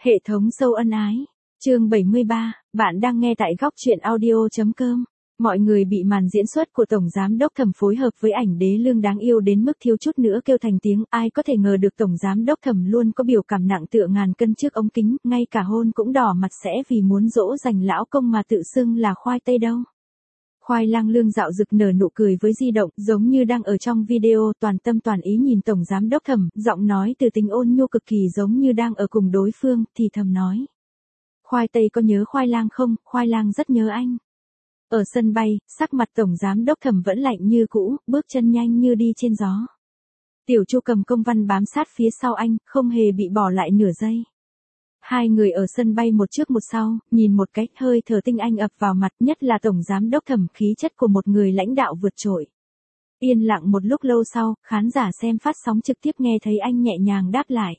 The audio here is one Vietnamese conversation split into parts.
Hệ thống sâu ân ái. Chương 73, bạn đang nghe tại góc truyện audio.com. Mọi người bị màn diễn xuất của Tổng Giám Đốc Thẩm phối hợp với ảnh đế lương đáng yêu đến mức thiếu chút nữa kêu thành tiếng. Ai có thể ngờ được Tổng Giám Đốc Thẩm luôn có biểu cảm nặng tựa ngàn cân trước ống kính, ngay cả hôn cũng đỏ mặt sẽ vì muốn dỗ dành lão công mà tự xưng là khoai tây đâu. Khoai lang lương dạo rực nở nụ cười với di động, giống như đang ở trong video, toàn tâm toàn ý nhìn Tổng Giám Đốc Thẩm, giọng nói từ tính ôn nhu cực kỳ giống như đang ở cùng đối phương, thì thầm nói. Khoai tây có nhớ khoai lang không, khoai lang rất nhớ anh. Ở sân bay, sắc mặt Tổng Giám Đốc Thẩm vẫn lạnh như cũ, bước chân nhanh như đi trên gió. Tiểu Chu cầm công văn bám sát phía sau anh, không hề bị bỏ lại nửa giây. Hai người ở sân bay một trước một sau, nhìn một cách hơi thở tinh anh ập vào mặt, nhất là Tổng Giám Đốc Thẩm khí chất của một người lãnh đạo vượt trội. Yên lặng một lúc lâu sau, khán giả xem phát sóng trực tiếp nghe thấy anh nhẹ nhàng đáp lại.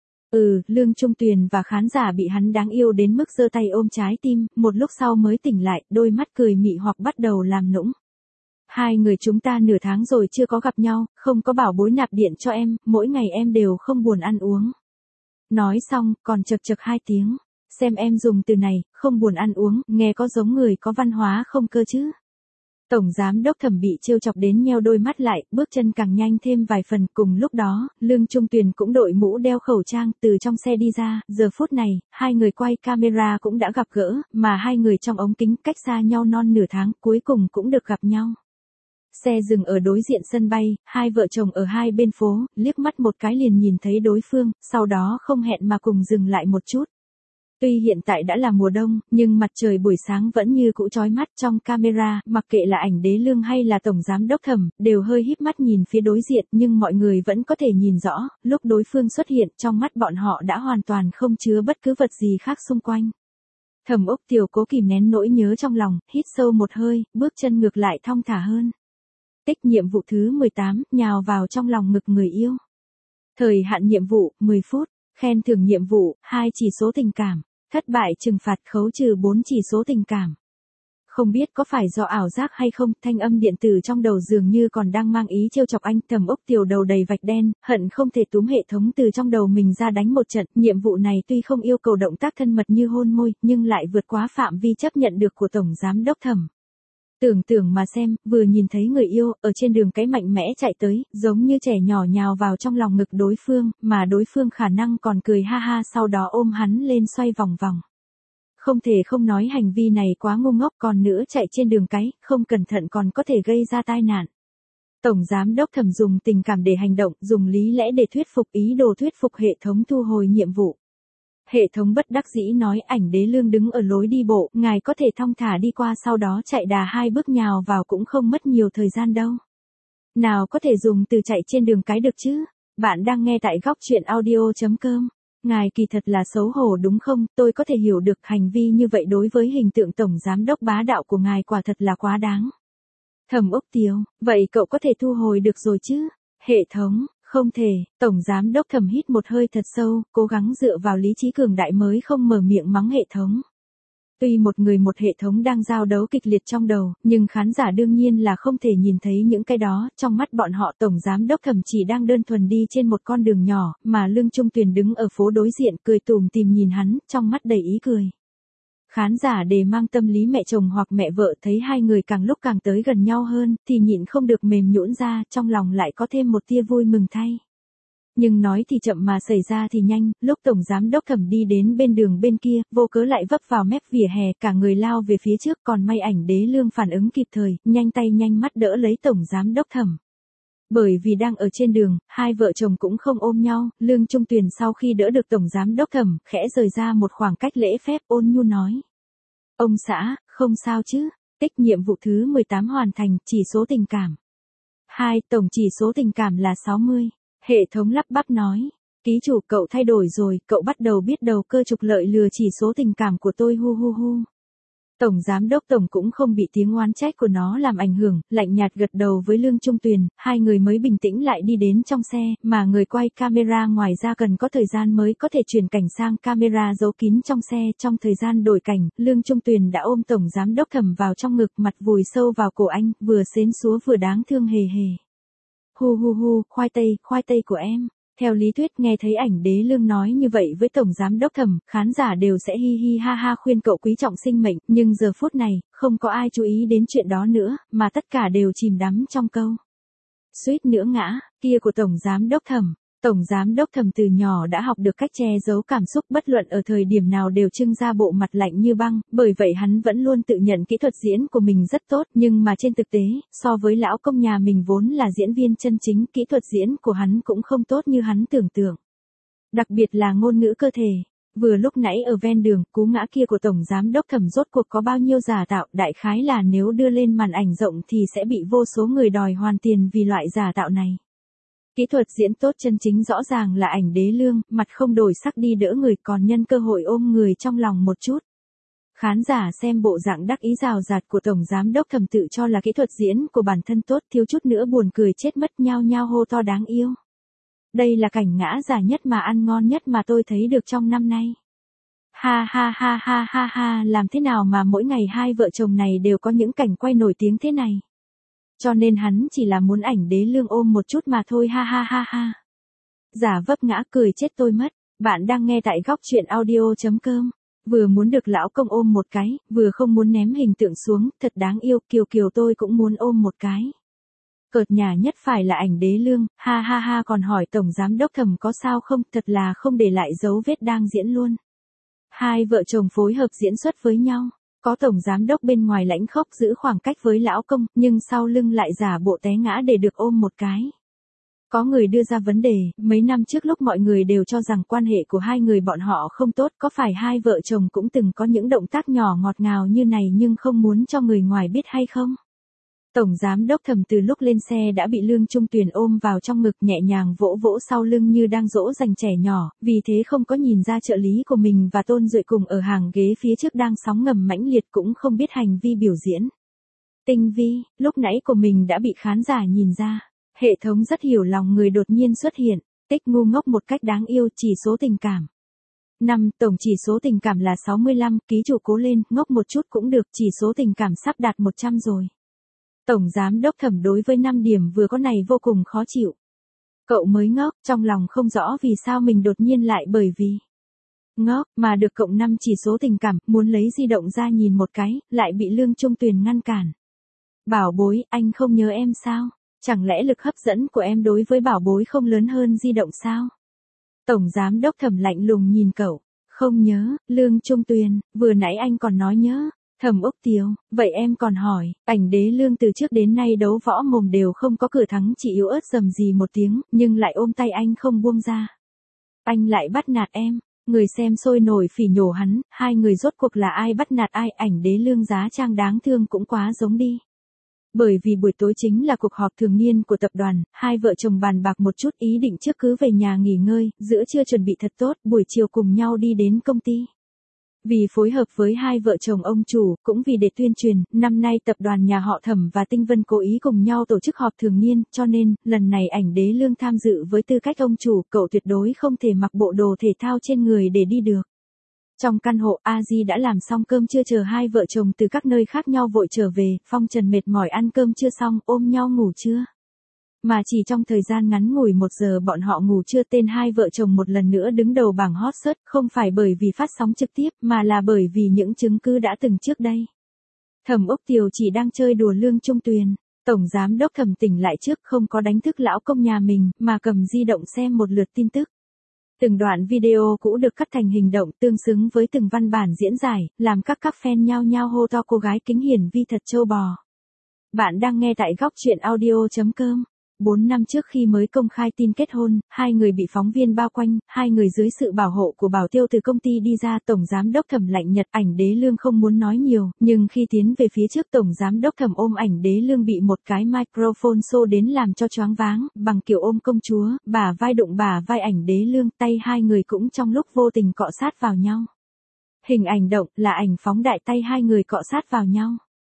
Lương Trung Tuyền và khán giả bị hắn đáng yêu đến mức giơ tay ôm trái tim, một lúc sau mới tỉnh lại, đôi mắt cười mị hoặc bắt đầu làm nũng. Hai người chúng ta nửa tháng rồi chưa có gặp nhau, không có bảo bối nạp điện cho em, mỗi ngày em đều không buồn ăn uống. Nói xong, còn chật chật hai tiếng. Xem em dùng từ này, không buồn ăn uống, nghe có giống người có văn hóa không cơ chứ. Tổng Giám Đốc Thẩm bị trêu chọc đến nheo đôi mắt lại, bước chân càng nhanh thêm vài phần. Cùng lúc đó, Lương Trung Tuyền cũng đội mũ đeo khẩu trang, từ trong xe đi ra. Giờ phút này, hai người quay camera cũng đã gặp gỡ, mà hai người trong ống kính cách xa nhau non nửa tháng, cuối cùng cũng được gặp nhau. Xe dừng ở đối diện sân bay, hai vợ chồng ở hai bên phố, liếc mắt một cái liền nhìn thấy đối phương, sau đó không hẹn mà cùng dừng lại một chút. Tuy hiện tại đã là mùa đông, nhưng mặt trời buổi sáng vẫn như cũ chói mắt. Trong camera, mặc kệ là ảnh đế lương hay là Tổng Giám Đốc Thẩm, đều hơi híp mắt nhìn phía đối diện, nhưng mọi người vẫn có thể nhìn rõ, lúc đối phương xuất hiện, trong mắt bọn họ đã hoàn toàn không chứa bất cứ vật gì khác xung quanh. Thẩm Úc Tiểu cố kìm nén nỗi nhớ trong lòng, hít sâu một hơi, bước chân ngược lại thong thả hơn. Tích nhiệm vụ thứ 18, nhào vào trong lòng ngực người yêu. Thời hạn nhiệm vụ, 10 phút. Khen thưởng nhiệm vụ, 2 chỉ số tình cảm. Thất bại trừng phạt khấu trừ 4 chỉ số tình cảm. Không biết có phải do ảo giác hay không, thanh âm điện tử trong đầu dường như còn đang mang ý trêu chọc anh. Thẩm Úc Tiểu đầu đầy vạch đen, hận không thể túm hệ thống từ trong đầu mình ra đánh một trận. Nhiệm vụ này tuy không yêu cầu động tác thân mật như hôn môi, nhưng lại vượt quá phạm vi chấp nhận được của Tổng Giám Đốc Thẩm. Tưởng mà xem, vừa nhìn thấy người yêu, ở trên đường cái mạnh mẽ chạy tới, giống như trẻ nhỏ nhào vào trong lòng ngực đối phương, mà đối phương khả năng còn cười ha ha sau đó ôm hắn lên xoay vòng vòng. Không thể không nói hành vi này quá ngu ngốc, còn nữa chạy trên đường cái, không cẩn thận còn có thể gây ra tai nạn. Tổng Giám Đốc Thẩm dùng tình cảm để hành động, dùng lý lẽ để thuyết phục, ý đồ thuyết phục hệ thống thu hồi nhiệm vụ. Hệ thống bất đắc dĩ nói ảnh đế lương đứng ở lối đi bộ, ngài có thể thong thả đi qua sau đó chạy đà 2 bước nhào vào cũng không mất nhiều thời gian đâu. Nào có thể dùng từ chạy trên đường cái được chứ? Bạn đang nghe tại góc truyện audio.com. Ngài kỳ thật là xấu hổ đúng không? Tôi có thể hiểu được hành vi như vậy đối với hình tượng Tổng Giám Đốc bá đạo của ngài quả thật là quá đáng. Thẩm Úc Tiểu, vậy cậu có thể thu hồi được rồi chứ? Hệ thống. Không thể, Tổng Giám Đốc Thẩm hít một hơi thật sâu, cố gắng dựa vào lý trí cường đại mới không mở miệng mắng hệ thống. Tuy một người một hệ thống đang giao đấu kịch liệt trong đầu, nhưng khán giả đương nhiên là không thể nhìn thấy những cái đó, trong mắt bọn họ Tổng Giám Đốc Thẩm chỉ đang đơn thuần đi trên một con đường nhỏ, mà Lương Trung Tuyền đứng ở phố đối diện cười tủm tỉm nhìn hắn, trong mắt đầy ý cười. Khán giả để mang tâm lý mẹ chồng hoặc mẹ vợ thấy hai người càng lúc càng tới gần nhau hơn, thì nhịn không được mềm nhũn ra, trong lòng lại có thêm một tia vui mừng thay. Nhưng nói thì chậm mà xảy ra thì nhanh, lúc Tổng Giám Đốc Thẩm đi đến bên đường bên kia, vô cớ lại vấp vào mép vỉa hè, cả người lao về phía trước, còn may ảnh đế lương phản ứng kịp thời, nhanh tay nhanh mắt đỡ lấy Tổng Giám Đốc Thẩm. Bởi vì đang ở trên đường, hai vợ chồng cũng không ôm nhau, Lương Trung Tuyền sau khi đỡ được Tổng Giám Đốc Thẩm, khẽ rời ra một khoảng cách lễ phép ôn nhu nói. Ông xã, không sao chứ, tích nhiệm vụ thứ 18 hoàn thành, chỉ số tình cảm. 2. Tổng chỉ số tình cảm là 60. Hệ thống lắp bắp nói. Ký chủ cậu thay đổi rồi, cậu bắt đầu biết đầu cơ trục lợi lừa chỉ số tình cảm của tôi hu hu hu. Tổng Giám Đốc Tổng cũng không bị tiếng oán trách của nó làm ảnh hưởng, lạnh nhạt gật đầu với Lương Trung Tuyền, hai người mới bình tĩnh lại đi đến trong xe, mà người quay camera ngoài ra cần có thời gian mới có thể chuyển cảnh sang camera giấu kín trong xe. Trong thời gian đổi cảnh, Lương Trung Tuyền đã ôm Tổng Giám Đốc Thẩm vào trong ngực, mặt vùi sâu vào cổ anh, vừa xến xúa vừa đáng thương hề hề. Hu hu hu, khoai tây của em. Theo lý thuyết nghe thấy ảnh Đế Lương nói như vậy với Tổng Giám Đốc Thẩm, khán giả đều sẽ hi hi ha ha khuyên cậu quý trọng sinh mệnh, nhưng giờ phút này, không có ai chú ý đến chuyện đó nữa, mà tất cả đều chìm đắm trong câu. Suýt nữa ngã, kia của Tổng Giám Đốc Thẩm. Tổng Giám Đốc Thẩm từ nhỏ đã học được cách che giấu cảm xúc bất luận ở thời điểm nào đều trưng ra bộ mặt lạnh như băng, bởi vậy hắn vẫn luôn tự nhận kỹ thuật diễn của mình rất tốt, nhưng mà trên thực tế, so với lão công nhà mình vốn là diễn viên chân chính, kỹ thuật diễn của hắn cũng không tốt như hắn tưởng tượng. Đặc biệt là ngôn ngữ cơ thể. Vừa lúc nãy ở ven đường, cú ngã kia của Tổng Giám Đốc Thẩm rốt cuộc có bao nhiêu giả tạo, đại khái là nếu đưa lên màn ảnh rộng thì sẽ bị vô số người đòi hoàn tiền vì loại giả tạo này. Kỹ thuật diễn tốt chân chính rõ ràng là ảnh Đế Lương, mặt không đổi sắc đi đỡ người còn nhân cơ hội ôm người trong lòng một chút. Khán giả xem bộ dạng đắc ý rào rạt của Tổng Giám Đốc Thẩm tự cho là kỹ thuật diễn của bản thân tốt thiếu chút nữa buồn cười chết mất nhao nhao hô to đáng yêu. Đây là cảnh ngã giả nhất mà ăn ngon nhất mà tôi thấy được trong năm nay. Ha ha ha ha ha ha, làm thế nào mà mỗi ngày hai vợ chồng này đều có những cảnh quay nổi tiếng thế này. Cho nên hắn chỉ là muốn ảnh Đế Lương ôm một chút mà thôi ha ha ha ha. Giả vấp ngã cười chết tôi mất. Bạn đang nghe tại góc truyện audio.com. Vừa muốn được lão công ôm một cái, vừa không muốn ném hình tượng xuống, thật đáng yêu, Kiều Kiều tôi cũng muốn ôm một cái. Cợt nhà nhất phải là ảnh Đế Lương, ha ha ha còn hỏi Tổng Giám Đốc Thẩm có sao không, thật là không để lại dấu vết đang diễn luôn. Hai vợ chồng phối hợp diễn xuất với nhau. Có Tổng Giám Đốc bên ngoài lãnh khốc giữ khoảng cách với lão công, nhưng sau lưng lại giả bộ té ngã để được ôm một cái. Có người đưa ra vấn đề, mấy năm trước lúc mọi người đều cho rằng quan hệ của hai người bọn họ không tốt, có phải hai vợ chồng cũng từng có những động tác nhỏ ngọt ngào như này nhưng không muốn cho người ngoài biết hay không? Tổng Giám Đốc Thẩm từ lúc lên xe đã bị Lương Trung Tuyền ôm vào trong ngực nhẹ nhàng vỗ vỗ sau lưng như đang dỗ dành trẻ nhỏ, vì thế không có nhìn ra trợ lý của mình và Tôn Duệ cùng ở hàng ghế phía trước đang sóng ngầm mãnh liệt cũng không biết hành vi biểu diễn. Tinh vi, lúc nãy của mình đã bị khán giả nhìn ra. Hệ thống rất hiểu lòng người đột nhiên xuất hiện, tích ngu ngốc một cách đáng yêu chỉ số tình cảm. 5. Tổng chỉ số tình cảm là 65, ký chủ cố lên, ngốc một chút cũng được, chỉ số tình cảm sắp đạt 100 rồi. Tổng Giám Đốc Thẩm đối với 5 điểm vừa có này vô cùng khó chịu. Cậu mới ngốc, trong lòng không rõ vì sao mình đột nhiên lại bởi vì ngốc mà được cộng 5 chỉ số tình cảm, muốn lấy di động ra nhìn một cái, lại bị Lương Trung Tuyền ngăn cản. Bảo bối, anh không nhớ em sao? Chẳng lẽ lực hấp dẫn của em đối với bảo bối không lớn hơn di động sao? Tổng Giám Đốc Thẩm lạnh lùng nhìn cậu. Không nhớ, Lương Trung Tuyền, vừa nãy anh còn nói nhớ. Thẩm Úc Tiếu, vậy em còn hỏi, ảnh Đế Lương từ trước đến nay đấu võ mồm đều không có cửa thắng chỉ yếu ớt rầm gì một tiếng, nhưng lại ôm tay anh không buông ra. Anh lại bắt nạt em, người xem sôi nổi phỉ nhổ hắn, hai người rốt cuộc là ai bắt nạt ai, ảnh Đế Lương giá trang đáng thương cũng quá giống đi. Bởi vì buổi tối chính là cuộc họp thường niên của tập đoàn, hai vợ chồng bàn bạc một chút ý định trước cứ về nhà nghỉ ngơi, giữa trưa chuẩn bị thật tốt, buổi chiều cùng nhau đi đến công ty. Vì phối hợp với hai vợ chồng ông chủ, cũng vì để tuyên truyền, năm nay tập đoàn nhà họ Thẩm và Tinh Vân cố ý cùng nhau tổ chức họp thường niên, cho nên, lần này ảnh Đế Lương tham dự với tư cách ông chủ, cậu tuyệt đối không thể mặc bộ đồ thể thao trên người để đi được. Trong căn hộ, A Di đã làm xong cơm trưa chờ hai vợ chồng từ các nơi khác nhau vội trở về, Phong Trần mệt mỏi ăn cơm trưa xong, ôm nhau ngủ trưa. Mà chỉ trong thời gian ngắn ngủi 1 giờ bọn họ ngủ trưa, tên hai vợ chồng một lần nữa đứng đầu bảng hot search, không phải bởi vì phát sóng trực tiếp, mà là bởi vì những chứng cứ đã từng trước đây. Thẩm Úc Tiều chỉ đang chơi đùa Lương Trung Tuyền. Tổng Giám Đốc Thẩm tỉnh lại trước không có đánh thức lão công nhà mình, mà cầm di động xem một lượt tin tức. Từng đoạn video cũ được cắt thành hình động tương xứng với từng văn bản diễn giải, làm các fan nhao nhao hô to cô gái kính hiển vi thật trâu bò. Bạn đang nghe tại góc truyện audio.com. 4 năm trước khi mới công khai tin kết hôn, hai người bị phóng viên bao quanh, hai người dưới sự bảo hộ của bảo tiêu từ công ty đi ra. Tổng Giám Đốc Thẩm lạnh nhật, ảnh Đế Lương không muốn nói nhiều, nhưng khi tiến về phía trước Tổng Giám Đốc Thẩm ôm ảnh Đế Lương bị một cái microphone xô đến làm cho choáng váng, bằng kiểu ôm công chúa, bả vai đụng bả vai ảnh Đế Lương, tay hai người cũng trong lúc vô tình cọ sát vào nhau. Hình ảnh động là ảnh phóng đại tay hai người cọ sát vào nhau.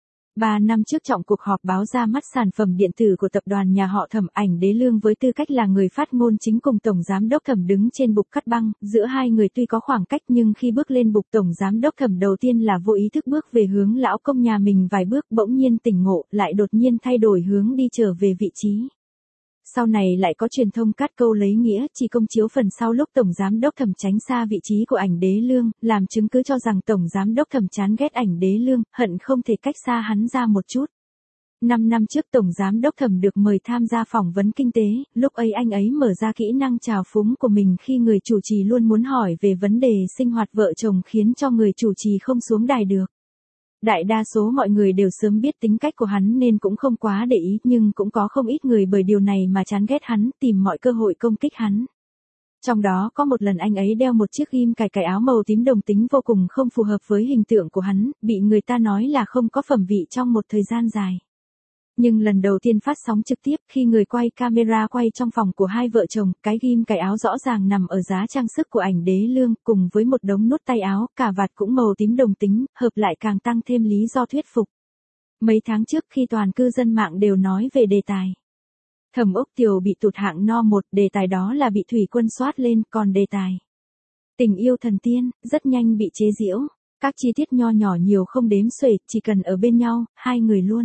3 năm trước trọng cuộc họp báo ra mắt sản phẩm điện tử của tập đoàn nhà họ Thẩm, ảnh Đế Lương với tư cách là người phát ngôn chính cùng Tổng Giám Đốc Thẩm đứng trên bục cắt băng, giữa hai người tuy có khoảng cách nhưng khi bước lên bục Tổng Giám Đốc Thẩm đầu tiên là vô ý thức bước về hướng lão công nhà mình vài bước, bỗng nhiên tỉnh ngộ, lại đột nhiên thay đổi hướng đi trở về vị trí. Sau này lại có truyền thông cắt câu lấy nghĩa chỉ công chiếu phần sau lúc Tổng Giám đốc Thẩm tránh xa vị trí của ảnh Đế Lương, làm chứng cứ cho rằng Tổng Giám đốc Thẩm chán ghét ảnh Đế Lương, hận không thể cách xa hắn ra một chút. 5 năm trước Tổng Giám đốc Thẩm được mời tham gia phỏng vấn kinh tế, lúc ấy anh ấy mở ra kỹ năng trào phúng của mình khi người chủ trì luôn muốn hỏi về vấn đề sinh hoạt vợ chồng khiến cho người chủ trì không xuống đài được. Đại đa số mọi người đều sớm biết tính cách của hắn nên cũng không quá để ý, nhưng cũng có không ít người bởi điều này mà chán ghét hắn, tìm mọi cơ hội công kích hắn. Trong đó có một lần anh ấy đeo một chiếc ghim cài áo màu tím đồng tính vô cùng không phù hợp với hình tượng của hắn, bị người ta nói là không có phẩm vị trong một thời gian dài. Nhưng lần đầu tiên phát sóng trực tiếp khi người quay camera quay trong phòng của hai vợ chồng, cái ghim cài áo rõ ràng nằm ở giá trang sức của ảnh Đế Lương, cùng với một đống nút tay áo, cà vạt cũng màu tím đồng tính, hợp lại càng tăng thêm lý do thuyết phục. Mấy tháng trước khi toàn cư dân mạng đều nói về đề tài Thẩm Ốc Tiều bị tụt hạng no 1, đề tài đó là bị Thủy Quân soát lên, còn đề tài tình yêu thần tiên, rất nhanh bị chế giễu. Các chi tiết nho nhỏ nhiều không đếm xuể, chỉ cần ở bên nhau, hai người luôn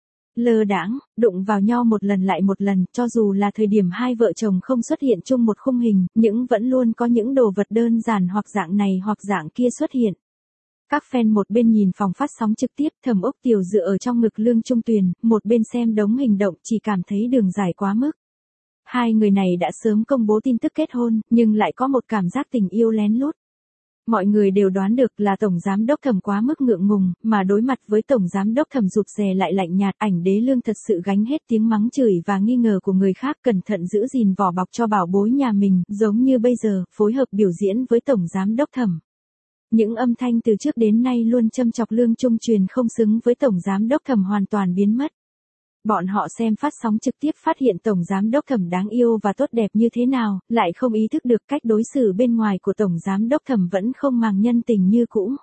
lơ đãng, đụng vào nhau một lần lại một lần, cho dù là thời điểm hai vợ chồng không xuất hiện chung một khung hình, nhưng vẫn luôn có những đồ vật đơn giản hoặc dạng này hoặc dạng kia xuất hiện. Các fan một bên nhìn phòng phát sóng trực tiếp, Thẩm Ốc Tiều dựa ở trong ngực Lương Trung Tuyền, một bên xem đống hình động, chỉ cảm thấy đường dài quá mức. Hai người này đã sớm công bố tin tức kết hôn, nhưng lại có một cảm giác tình yêu lén lút. Mọi người đều đoán được là Tổng Giám đốc Thẩm quá mức ngượng ngùng, mà đối mặt với Tổng Giám đốc Thẩm rụt rè lại lạnh nhạt, ảnh Đế Lương thật sự gánh hết tiếng mắng chửi và nghi ngờ của người khác, cẩn thận giữ gìn vỏ bọc cho bảo bối nhà mình, giống như bây giờ, phối hợp biểu diễn với Tổng Giám đốc Thẩm. Những âm thanh từ trước đến nay luôn châm chọc Lương Trung Tuyền không xứng với Tổng Giám đốc Thẩm hoàn toàn biến mất. Bọn họ xem phát sóng trực tiếp phát hiện Tổng Giám đốc Thẩm đáng yêu và tốt đẹp như thế nào, lại không ý thức được cách đối xử bên ngoài của Tổng Giám đốc Thẩm vẫn không màng nhân tình như cũ.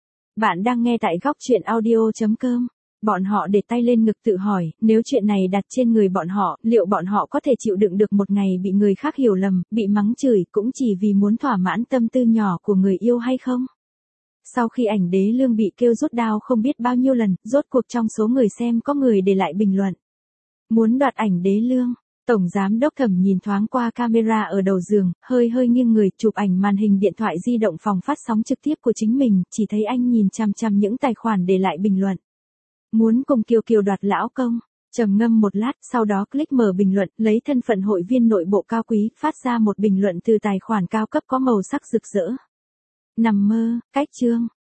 Bạn đang nghe tại góc truyện audio.com. Bọn họ để tay lên ngực tự hỏi, nếu chuyện này đặt trên người bọn họ, liệu bọn họ có thể chịu đựng được một ngày bị người khác hiểu lầm, bị mắng chửi cũng chỉ vì muốn thỏa mãn tâm tư nhỏ của người yêu hay không? Sau khi ảnh Đế Lương bị kêu rút đao không biết bao nhiêu lần, rốt cuộc trong số người xem có người để lại bình luận. Muốn đoạt ảnh Đế Lương. Tổng Giám đốc Thẩm nhìn thoáng qua camera ở đầu giường, hơi nghiêng người, chụp ảnh màn hình điện thoại di động phòng phát sóng trực tiếp của chính mình, chỉ thấy anh nhìn chằm chằm những tài khoản để lại bình luận. Muốn cùng Kiều Kiều đoạt lão công. Trầm ngâm một lát, sau đó click mở bình luận, lấy thân phận hội viên nội bộ cao quý, phát ra một bình luận từ tài khoản cao cấp có màu sắc rực rỡ. Nằm mơ, cách chương.